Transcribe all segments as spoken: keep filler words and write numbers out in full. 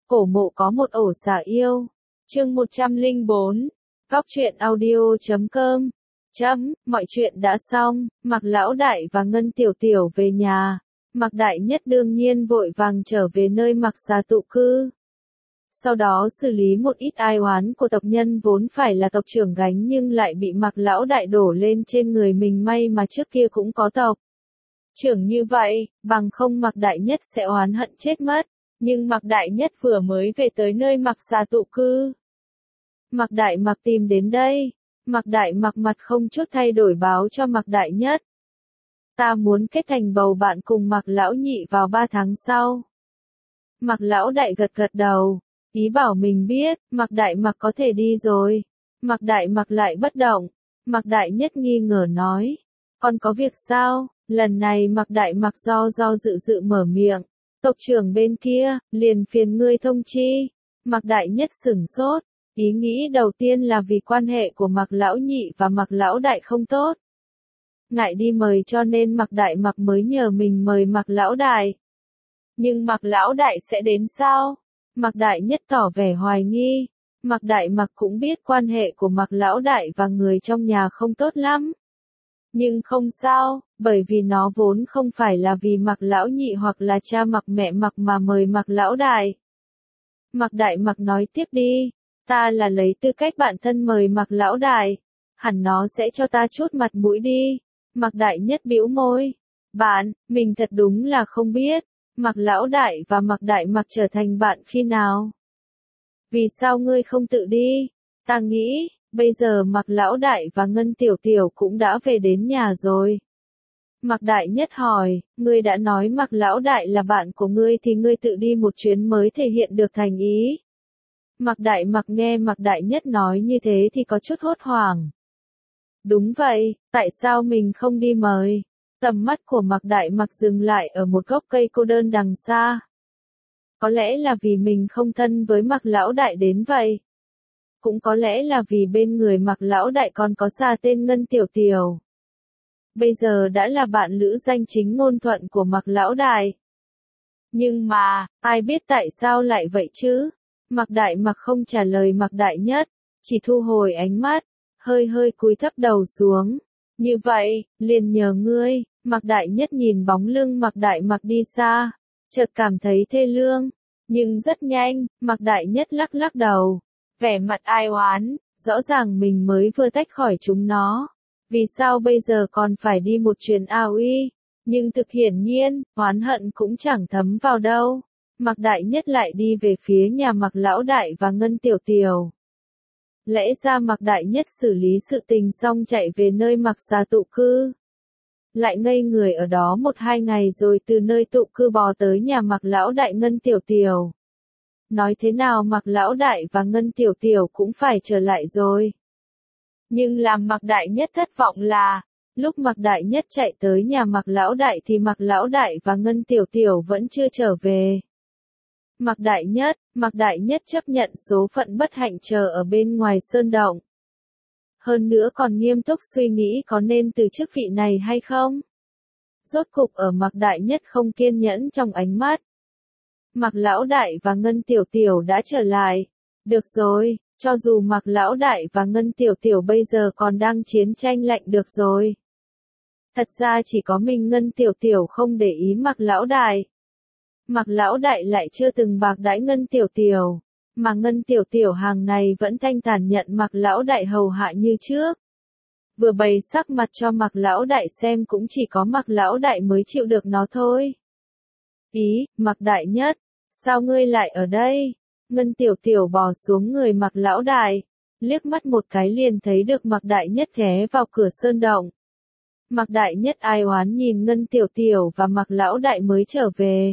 Cổ mộ có một ổ xà yêu. Chương một trăm lẻ bốn. Góc truyện audio chấm com. Chấm, mọi chuyện đã xong, Mạc Lão Đại và Ngân Tiểu Tiểu về nhà. Mạc Đại Nhất đương nhiên vội vàng trở về nơi Mạc gia tụ cư. Sau đó xử lý một ít ai oán của tộc nhân vốn phải là tộc trưởng gánh nhưng lại bị Mạc Lão Đại đổ lên trên người mình, may mà trước kia cũng có tộc trưởng như vậy, bằng không Mạc Đại Nhất sẽ oán hận chết mất. Nhưng Mạc Đại Nhất vừa mới về tới nơi Mạc gia tụ cư. Mạc Đại Mạc tìm đến đây. Mạc Đại Mạc mặt không chút thay đổi báo cho Mạc Đại Nhất. Ta muốn kết thành bầu bạn cùng Mạc Lão Nhị vào ba tháng sau. Mạc Lão Đại gật gật đầu, ý bảo mình biết, Mạc Đại Mạc có thể đi rồi. Mạc Đại Mạc lại bất động. Mạc Đại Nhất nghi ngờ nói, còn có việc sao? Lần này Mạc Đại Mạc do do dự dự mở miệng. Tộc trưởng bên kia, liền phiền ngươi thông chi. Mạc Đại Nhất sửng sốt, ý nghĩ đầu tiên là vì quan hệ của Mạc Lão Nhị và Mạc Lão Đại không tốt. Ngại đi mời cho nên Mạc Đại Mạc mới nhờ mình mời Mạc Lão Đại. Nhưng Mạc Lão Đại sẽ đến sao? Mạc Đại Nhất tỏ vẻ hoài nghi. Mạc Đại Mạc cũng biết quan hệ của Mạc Lão Đại và người trong nhà không tốt lắm. Nhưng không sao, bởi vì nó vốn không phải là vì Mạc Lão Nhị hoặc là cha Mạc mẹ Mạc mà mời Mạc Lão Đại. Mạc Đại Mạc nói tiếp đi, ta là lấy tư cách bạn thân mời Mạc Lão Đại, hẳn nó sẽ cho ta chút mặt mũi đi. Mạc Đại Nhất bĩu môi, bạn, mình thật đúng là không biết, Mạc Lão Đại và Mạc Đại Mạc trở thành bạn khi nào? Vì sao ngươi không tự đi? Ta nghĩ, bây giờ Mạc Lão Đại và Ngân Tiểu Tiểu cũng đã về đến nhà rồi. Mạc Đại Nhất hỏi, ngươi đã nói Mạc Lão Đại là bạn của ngươi thì ngươi tự đi một chuyến mới thể hiện được thành ý. Mạc Đại Mạc nghe Mạc Đại Nhất nói như thế thì có chút hốt hoảng. Đúng vậy, tại sao mình không đi mời? Tầm mắt của Mạc Đại Mạc dừng lại ở một gốc cây cô đơn đằng xa. Có lẽ là vì mình không thân với Mạc Lão Đại đến vậy. Cũng có lẽ là vì bên người Mạc Lão Đại còn có xà tên Ngân Tiểu Tiểu. Bây giờ đã là bạn lữ danh chính ngôn thuận của Mạc Lão Đại. Nhưng mà, ai biết tại sao lại vậy chứ? Mạc Đại Mạc không trả lời Mạc Đại Nhất, chỉ thu hồi ánh mắt, hơi hơi cúi thấp đầu xuống. Như vậy, liền nhờ ngươi. Mạc Đại Nhất nhìn bóng lưng Mạc Đại Mạc đi xa, chợt cảm thấy thê lương. Nhưng rất nhanh, Mạc Đại Nhất lắc lắc đầu, vẻ mặt ai oán, rõ ràng mình mới vừa tách khỏi chúng nó. Vì sao bây giờ còn phải đi một chuyến ao uy? Nhưng thực hiển nhiên, oán hận cũng chẳng thấm vào đâu. Mạc Đại Nhất lại đi về phía nhà Mạc Lão Đại và Ngân Tiểu Tiểu. Lẽ ra Mạc Đại Nhất xử lý sự tình xong chạy về nơi Mạc gia tụ cư. Lại ngây người ở đó một hai ngày rồi từ nơi tụ cư bò tới nhà Mạc Lão Đại Ngân Tiểu Tiểu. Nói thế nào Mạc Lão Đại và Ngân Tiểu Tiểu cũng phải trở lại rồi. Nhưng làm Mạc Đại Nhất thất vọng là, lúc Mạc Đại Nhất chạy tới nhà Mạc Lão Đại thì Mạc Lão Đại và Ngân Tiểu Tiểu vẫn chưa trở về. Mạc Đại Nhất, Mạc Đại Nhất chấp nhận số phận bất hạnh chờ ở bên ngoài sơn động. Hơn nữa còn nghiêm túc suy nghĩ có nên từ chức vị này hay không. Rốt cục ở Mạc Đại Nhất không kiên nhẫn trong ánh mắt. Mạc Lão Đại và Ngân Tiểu Tiểu đã trở lại. Được rồi, cho dù Mạc Lão Đại và Ngân Tiểu Tiểu bây giờ còn đang chiến tranh lạnh được rồi. Thật ra chỉ có mình Ngân Tiểu Tiểu không để ý Mạc Lão Đại. Mạc Lão Đại lại chưa từng bạc đãi Ngân Tiểu Tiểu, mà Ngân Tiểu Tiểu hàng này vẫn thanh thản nhận Mạc Lão Đại hầu hạ như trước. Vừa bày sắc mặt cho Mạc Lão Đại xem cũng chỉ có Mạc Lão Đại mới chịu được nó thôi. Ý, Mạc Đại Nhất, sao ngươi lại ở đây? Ngân Tiểu Tiểu bò xuống người Mạc Lão Đại, liếc mắt một cái liền thấy được Mạc Đại Nhất ghé vào cửa sơn động. Mạc Đại Nhất ai oán nhìn Ngân Tiểu Tiểu và Mạc Lão Đại mới trở về.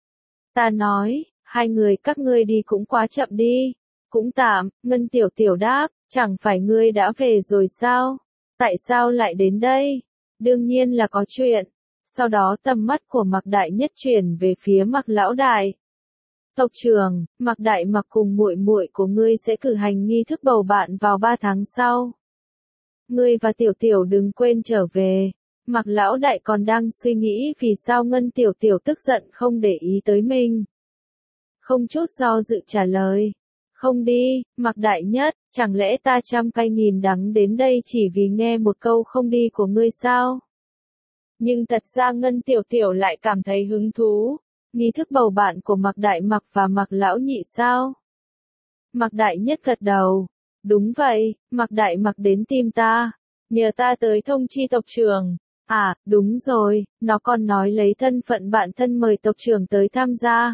Ta nói, hai người các ngươi đi cũng quá chậm đi. Cũng tạm, Ngân Tiểu Tiểu đáp, chẳng phải ngươi đã về rồi sao? Tại sao lại đến đây? Đương nhiên là có chuyện. Sau đó tầm mắt của Mạc Đại Nhất chuyển về phía Mạc Lão Đại. Tộc trưởng, Mạc Đại Mạc cùng muội muội của ngươi sẽ cử hành nghi thức bầu bạn vào ba tháng sau. Ngươi và Tiểu Tiểu đừng quên trở về. Mạc Lão Đại còn đang suy nghĩ vì sao Ngân Tiểu Tiểu tức giận không để ý tới mình. không chút do dự trả lời. Không đi, Mạc Đại Nhất, chẳng lẽ ta trăm cay nghìn đắng đến đây chỉ vì nghe một câu không đi của ngươi sao? Nhưng thật ra Ngân Tiểu Tiểu lại cảm thấy hứng thú. Nghi thức bầu bạn của Mạc Đại Mặc và Mạc Lão Nhị sao? Mạc Đại Nhất gật đầu. Đúng vậy, Mạc Đại Mặc đến tìm ta. Nhờ ta tới thông chi tộc trưởng. À, đúng rồi, nó còn nói lấy thân phận bạn thân mời tộc trưởng tới tham gia.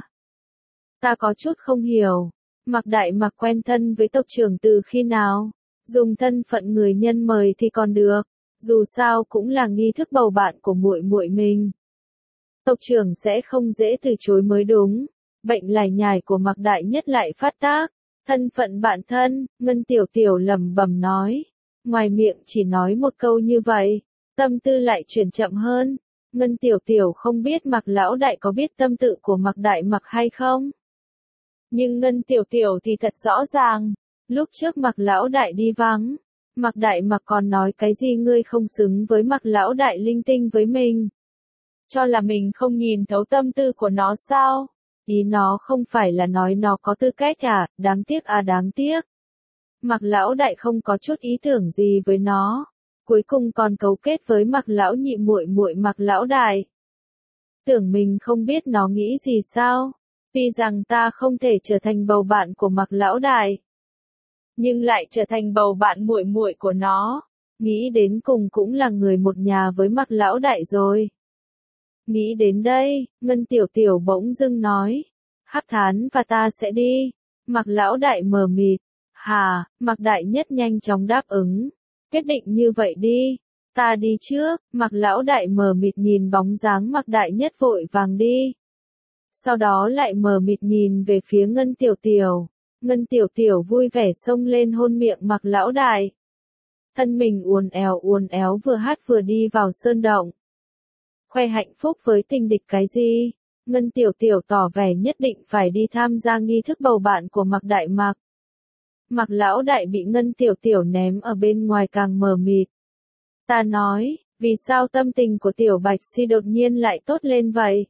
Ta có chút không hiểu. Mạc Đại Mặc quen thân với tộc trưởng từ khi nào? Dùng thân phận người nhân mời thì còn được. Dù sao cũng là nghi thức bầu bạn của muội muội mình. Tộc trưởng sẽ không dễ từ chối mới đúng. Bệnh lải nhải của Mạc Đại Nhất lại phát tác. Thân phận bạn thân, Ngân Tiểu Tiểu lẩm bẩm nói. Ngoài miệng chỉ nói một câu như vậy, tâm tư lại chuyển chậm hơn. Ngân Tiểu Tiểu không biết Mạc Lão Đại có biết tâm tư của Mạc Đại Mặc hay không? Nhưng Ngân Tiểu Tiểu thì thật rõ ràng. Lúc trước Mạc Lão Đại đi vắng, Mạc Đại Mặc còn nói cái gì ngươi không xứng với Mạc Lão Đại linh tinh với mình. Cho là mình không nhìn thấu tâm tư của nó sao? Ý nó không phải là nói nó có tư cách à, đáng tiếc à đáng tiếc. Mạc Lão Đại không có chút ý tưởng gì với nó. Cuối cùng còn cấu kết với Mạc Lão Nhị muội muội Mạc Lão Đại. Tưởng mình không biết nó nghĩ gì sao? Tuy rằng ta không thể trở thành bầu bạn của Mạc Lão Đại, nhưng lại trở thành bầu bạn muội muội của nó. Nghĩ đến cùng cũng là người một nhà với Mạc Lão Đại rồi. Nghĩ đến đây, Ngân Tiểu Tiểu bỗng dưng nói. Hắc Thán và ta sẽ đi. Mạc Lão Đại mờ mịt. Hà, Mạc Đại Nhất nhanh chóng đáp ứng. Quyết định như vậy đi. Ta đi trước. Mạc Lão Đại mờ mịt nhìn bóng dáng Mạc Đại Nhất vội vàng đi. Sau đó lại mờ mịt nhìn về phía Ngân Tiểu Tiểu. Ngân Tiểu Tiểu vui vẻ xông lên hôn miệng Mạc Lão Đại. Thân mình uốn éo uốn éo vừa hát vừa đi vào sơn động. Khoe hạnh phúc với tình địch cái gì? Ngân Tiểu Tiểu tỏ vẻ nhất định phải đi tham gia nghi thức bầu bạn của Mạc Đại Mặc. Mạc Lão Đại bị Ngân Tiểu Tiểu ném ở bên ngoài càng mờ mịt. Ta nói, vì sao tâm tình của Tiểu Bạch Si đột nhiên lại tốt lên vậy?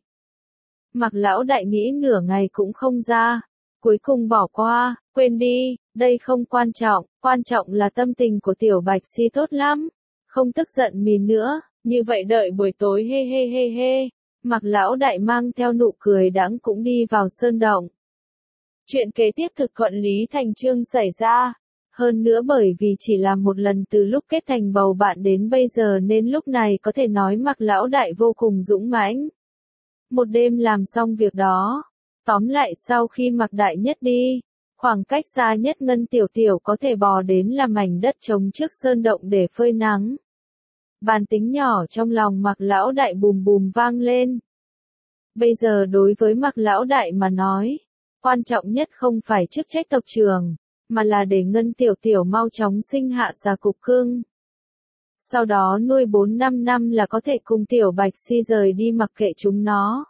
Mạc Lão Đại nghĩ nửa ngày cũng không ra. Cuối cùng bỏ qua, quên đi, đây không quan trọng, quan trọng là tâm tình của Tiểu Bạch Si tốt lắm. Không tức giận mình nữa, như vậy đợi buổi tối hê hê hê hê. Mạc Lão Đại mang theo nụ cười đãng cũng đi vào sơn động. Chuyện kế tiếp thực thuận lý thành chương xảy ra. Hơn nữa bởi vì chỉ làm một lần từ lúc kết thành bầu bạn đến bây giờ nên lúc này có thể nói Mạc Lão Đại vô cùng dũng mãnh. Một đêm làm xong việc đó. Tóm lại sau khi Mạc Đại Nhất đi, khoảng cách xa nhất Ngân Tiểu Tiểu có thể bò đến là mảnh đất trống trước sơn động để phơi nắng. Bản tính nhỏ trong lòng Mạc Lão Đại bùm bùm vang lên. Bây giờ đối với Mạc Lão Đại mà nói, quan trọng nhất không phải chức trách tộc trưởng, mà là để Ngân Tiểu Tiểu mau chóng sinh hạ ra cục cưng. Sau đó nuôi bốn năm năm là có thể cùng Tiểu Bạch Si rời đi mặc kệ chúng nó.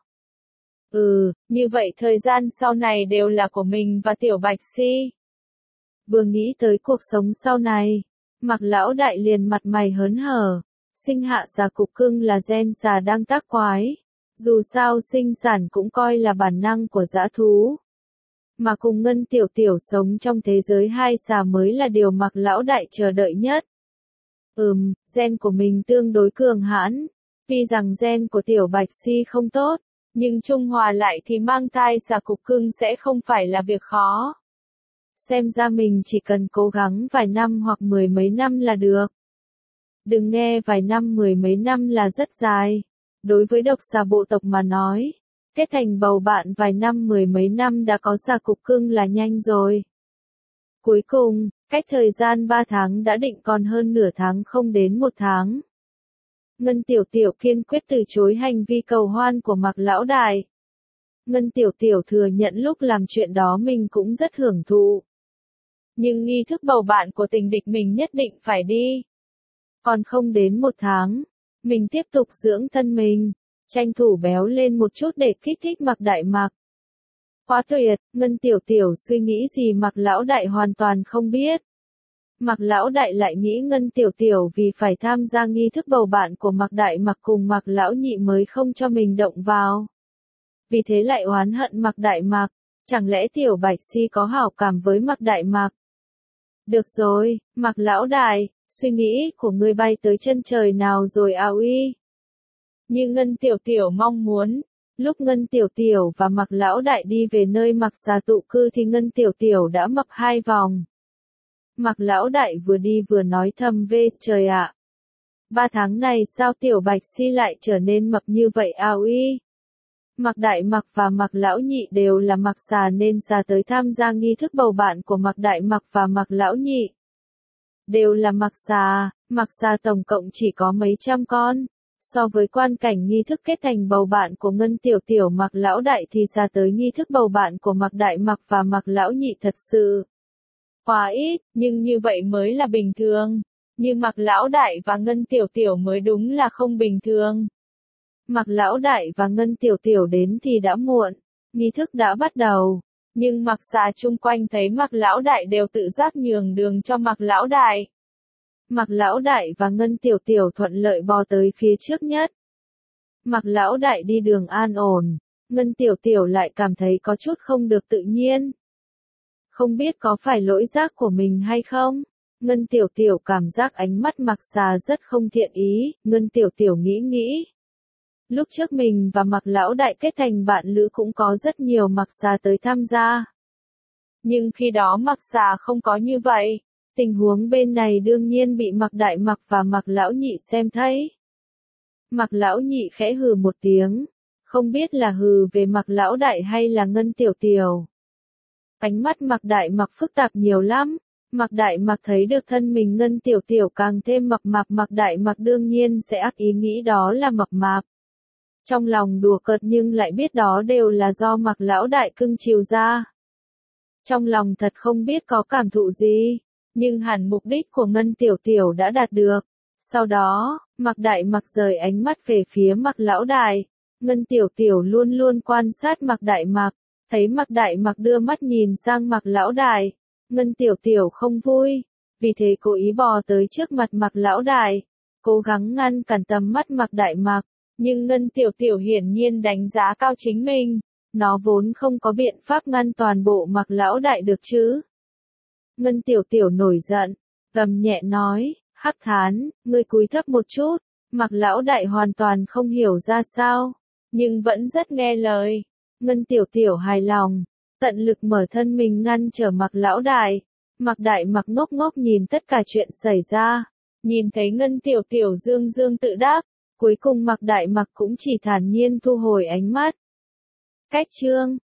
Ừ, như vậy thời gian sau này đều là của mình và Tiểu Bạch Si. Vừa nghĩ tới cuộc sống sau này, Mạc Lão Đại liền mặt mày hớn hở. Sinh hạ ra cục cưng là gen già đang tác quái. Dù sao sinh sản cũng coi là bản năng của dã thú. Mà cùng Ngân Tiểu Tiểu sống trong thế giới hai xà mới là điều Mạc Lão Đại chờ đợi nhất. Ừm, gen của mình tương đối cường hãn. Tuy rằng gen của Tiểu Bạch Si không tốt, nhưng trung hòa lại thì mang thai xà cục cưng sẽ không phải là việc khó. Xem ra mình chỉ cần cố gắng vài năm hoặc mười mấy năm là được. Đừng nghe vài năm mười mấy năm là rất dài. Đối với độc xà bộ tộc mà nói, kết thành bầu bạn vài năm mười mấy năm đã có xà cục cưng là nhanh rồi. Cuối cùng, cách thời gian ba tháng đã định còn hơn nửa tháng không đến một tháng. Ngân Tiểu Tiểu kiên quyết từ chối hành vi cầu hoan của Mạc Lão Đại. Ngân Tiểu Tiểu thừa nhận lúc làm chuyện đó mình cũng rất hưởng thụ. Nhưng nghi thức bầu bạn của tình địch mình nhất định phải đi. Còn không đến một tháng, mình tiếp tục dưỡng thân mình, tranh thủ béo lên một chút để kích thích Mạc Đại Mặc. Quá tuyệt, Ngân Tiểu Tiểu suy nghĩ gì Mạc Lão Đại hoàn toàn không biết. Mạc Lão Đại lại nghĩ Ngân Tiểu Tiểu vì phải tham gia nghi thức bầu bạn của Mạc Đại Mặc cùng Mạc Lão Nhị mới không cho mình động vào. Vì thế lại oán hận Mạc Đại Mặc. Chẳng lẽ Tiểu Bạch Si có hảo cảm với Mạc Đại Mạc? Được rồi, Mạc lão đại, suy nghĩ của ngươi bay tới chân trời nào rồi à uy? Như Ngân Tiểu Tiểu mong muốn, lúc Ngân Tiểu Tiểu và Mạc lão đại đi về nơi Mạc Xà tụ cư thì Ngân Tiểu Tiểu đã mập hai vòng. Mạc lão đại vừa đi vừa nói thầm về, trời ạ. Ba tháng này sao Tiểu Bạch Si lại trở nên mập như vậy à uy? Mạc Đại Mạc và Mạc Lão Nhị đều là Mạc Xà nên ra tới tham gia nghi thức bầu bạn của Mạc Đại Mạc và Mạc Lão Nhị. Đều là Mạc Xà, Mạc Xà tổng cộng chỉ có mấy trăm con. So với quan cảnh nghi thức kết thành bầu bạn của Ngân Tiểu Tiểu Mạc Lão Đại thì ra tới nghi thức bầu bạn của Mạc Đại Mạc và Mạc Lão Nhị thật sự quá ít, nhưng như vậy mới là bình thường. Như Mạc Lão Đại và Ngân Tiểu Tiểu mới đúng là không bình thường. Mạc Lão Đại và Ngân Tiểu Tiểu đến thì đã muộn, nghi thức đã bắt đầu, nhưng Mạc Xà chung quanh thấy Mạc Lão Đại đều tự giác nhường đường cho Mạc Lão Đại. Mạc Lão Đại và Ngân Tiểu Tiểu thuận lợi bò tới phía trước nhất. Mạc Lão Đại đi đường an ổn, Ngân Tiểu Tiểu lại cảm thấy có chút không được tự nhiên. Không biết có phải lỗi giác của mình hay không? Ngân Tiểu Tiểu cảm giác ánh mắt Mạc Xà rất không thiện ý, Ngân Tiểu Tiểu nghĩ nghĩ. Lúc trước mình và Mạc Lão Đại kết thành bạn lữ cũng có rất nhiều Mạc Xà tới tham gia. Nhưng khi đó Mạc Xà không có như vậy, tình huống bên này đương nhiên bị Mạc Đại Mạc và Mạc Lão Nhị xem thấy. Mạc Lão Nhị khẽ hừ một tiếng, không biết là hừ về Mạc Lão Đại hay là Ngân Tiểu Tiểu. Ánh mắt Mạc Đại Mạc phức tạp nhiều lắm. Mạc Đại Mạc thấy được thân mình Ngân Tiểu Tiểu càng thêm mập mạp, Mạc Đại Mạc đương nhiên sẽ ác ý nghĩ đó là mập mạp. Trong lòng đùa cợt nhưng lại biết đó đều là do Mạc Lão Đại cưng chiều ra. Trong lòng thật không biết có cảm thụ gì, nhưng hẳn mục đích của Ngân Tiểu Tiểu đã đạt được. Sau đó, Mạc Đại Mạc rời ánh mắt về phía Mạc Lão Đại. Ngân Tiểu Tiểu luôn luôn quan sát Mạc Đại Mạc, thấy Mạc Đại Mạc đưa mắt nhìn sang Mạc Lão Đại. Ngân Tiểu Tiểu không vui, vì thế cố ý bò tới trước mặt Mạc Lão Đại, cố gắng ngăn cản tầm mắt Mạc Đại Mạc, nhưng Ngân Tiểu Tiểu hiển nhiên đánh giá cao chính mình, nó vốn không có biện pháp ngăn toàn bộ Mạc Lão Đại được chứ. Ngân Tiểu Tiểu nổi giận, gầm nhẹ nói, Hắc Thán, ngươi cúi thấp một chút. Mạc Lão Đại hoàn toàn không hiểu ra sao, nhưng vẫn rất nghe lời. Ngân Tiểu Tiểu hài lòng, tận lực mở thân mình ngăn trở Mạc Lão Đại. Mạc Đại Mạc ngốc ngốc nhìn tất cả chuyện xảy ra, nhìn thấy Ngân Tiểu Tiểu dương dương tự đắc, cuối cùng Mạc Đại Mạc cũng chỉ thản nhiên thu hồi ánh mắt. Cách chương